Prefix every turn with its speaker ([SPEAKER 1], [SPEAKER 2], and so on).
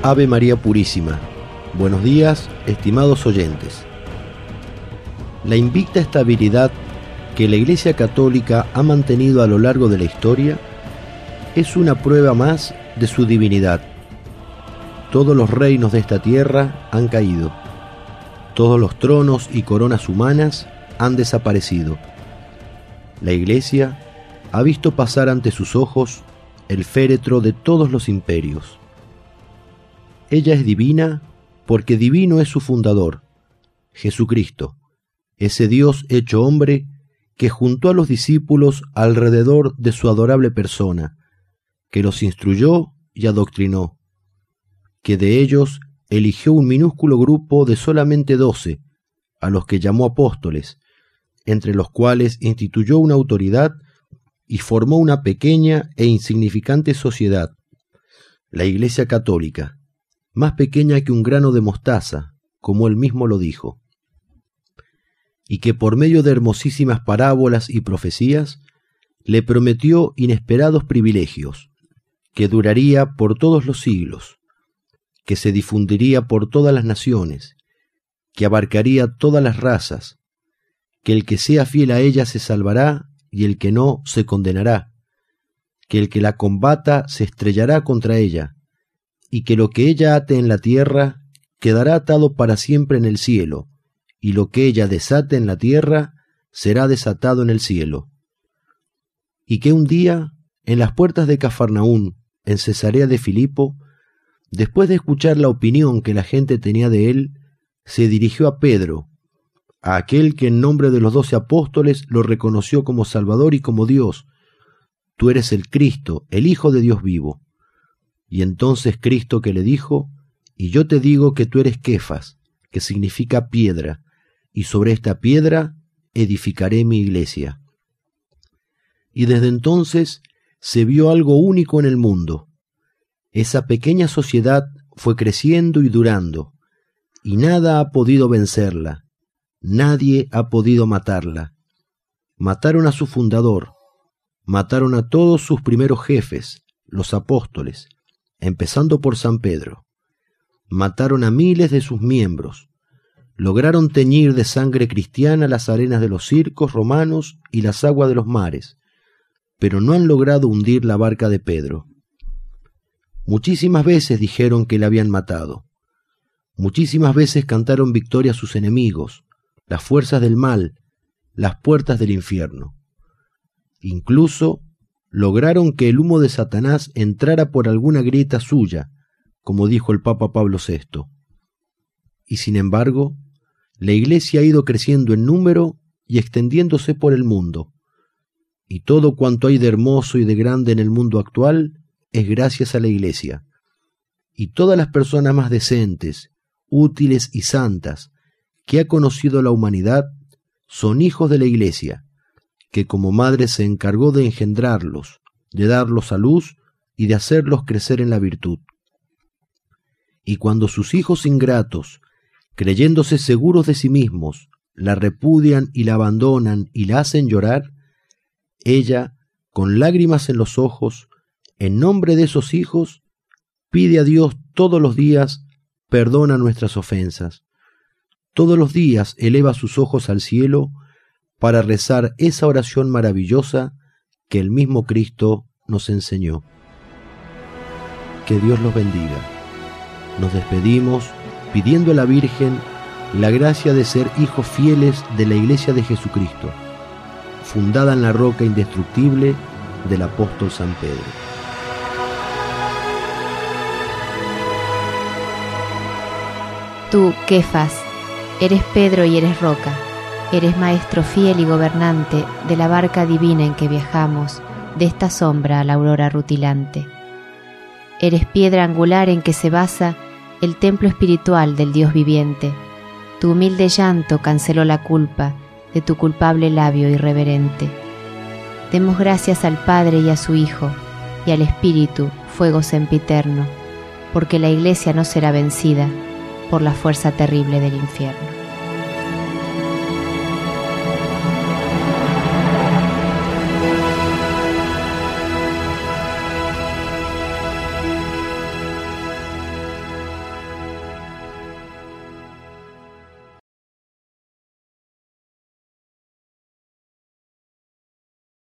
[SPEAKER 1] Ave María Purísima. Buenos días, estimados oyentes. La invicta estabilidad que la Iglesia Católica ha mantenido a lo largo de la historia es una prueba más de su divinidad. Todos los reinos de esta tierra han caído. Todos los tronos y coronas humanas han desaparecido. La Iglesia ha visto pasar ante sus ojos el féretro de todos los imperios. Ella es divina porque divino es su fundador, Jesucristo, ese Dios hecho hombre que juntó a los discípulos alrededor de su adorable persona, que los instruyó y adoctrinó, que de ellos eligió un minúsculo grupo de solamente 12, a los que llamó apóstoles, entre los cuales instituyó una autoridad y formó una pequeña e insignificante sociedad, la Iglesia Católica, más pequeña que un grano de mostaza, como él mismo lo dijo, y que por medio de hermosísimas parábolas y profecías le prometió inesperados privilegios, que duraría por todos los siglos, que se difundiría por todas las naciones, que abarcaría todas las razas, que el que sea fiel a ella se salvará y el que no se condenará, que el que la combata se estrellará contra ella, y que lo que ella ate en la tierra quedará atado para siempre en el cielo, y lo que ella desate en la tierra será desatado en el cielo. Y que un día, en las puertas de Cafarnaún, en Cesarea de Filipo, después de escuchar la opinión que la gente tenía de él, se dirigió a Pedro, a aquel que en nombre de los 12 apóstoles lo reconoció como Salvador y como Dios. Tú eres el Cristo, el Hijo de Dios vivo. Y entonces Cristo que le dijo, y yo te digo que tú eres Kefas, que significa piedra, y sobre esta piedra edificaré mi iglesia. Y desde entonces se vio algo único en el mundo. Esa pequeña sociedad fue creciendo y durando, y nada ha podido vencerla, nadie ha podido matarla. Mataron a su fundador, mataron a todos sus primeros jefes, los apóstoles, empezando por San Pedro. Mataron a miles de sus miembros, lograron teñir de sangre cristiana las arenas de los circos romanos y las aguas de los mares, pero no han logrado hundir la barca de Pedro. Muchísimas veces dijeron que le habían matado. Muchísimas veces cantaron victoria a sus enemigos, las fuerzas del mal, las puertas del infierno. Incluso lograron que el humo de Satanás entrara por alguna grieta suya, como dijo el Papa Pablo VI. Y sin embargo, la Iglesia ha ido creciendo en número y extendiéndose por el mundo. Y todo cuanto hay de hermoso y de grande en el mundo actual es gracias a la Iglesia. Y todas las personas más decentes, útiles y santas que ha conocido la humanidad son hijos de la Iglesia, que como madre se encargó de engendrarlos, de darlos a luz y de hacerlos crecer en la virtud. Y cuando sus hijos ingratos, creyéndose seguros de sí mismos, la repudian y la abandonan y la hacen llorar, ella, con lágrimas en los ojos, en nombre de esos hijos, pide a Dios todos los días perdón a nuestras ofensas. Todos los días eleva sus ojos al cielo para rezar esa oración maravillosa que el mismo Cristo nos enseñó. Que Dios los bendiga. Nos despedimos pidiendo a la Virgen la gracia de ser hijos fieles de la Iglesia de Jesucristo, fundada en la roca indestructible del apóstol San Pedro.
[SPEAKER 2] Tú, Kefas, eres Pedro y eres roca, eres maestro fiel y gobernante de la barca divina en que viajamos, de esta sombra a la aurora rutilante. Eres piedra angular en que se basa el templo espiritual del Dios viviente. Tu humilde llanto canceló la culpa de tu culpable labio irreverente. Demos gracias al Padre y a su Hijo, y al Espíritu, fuego sempiterno, porque la Iglesia no será vencida por la fuerza terrible del infierno.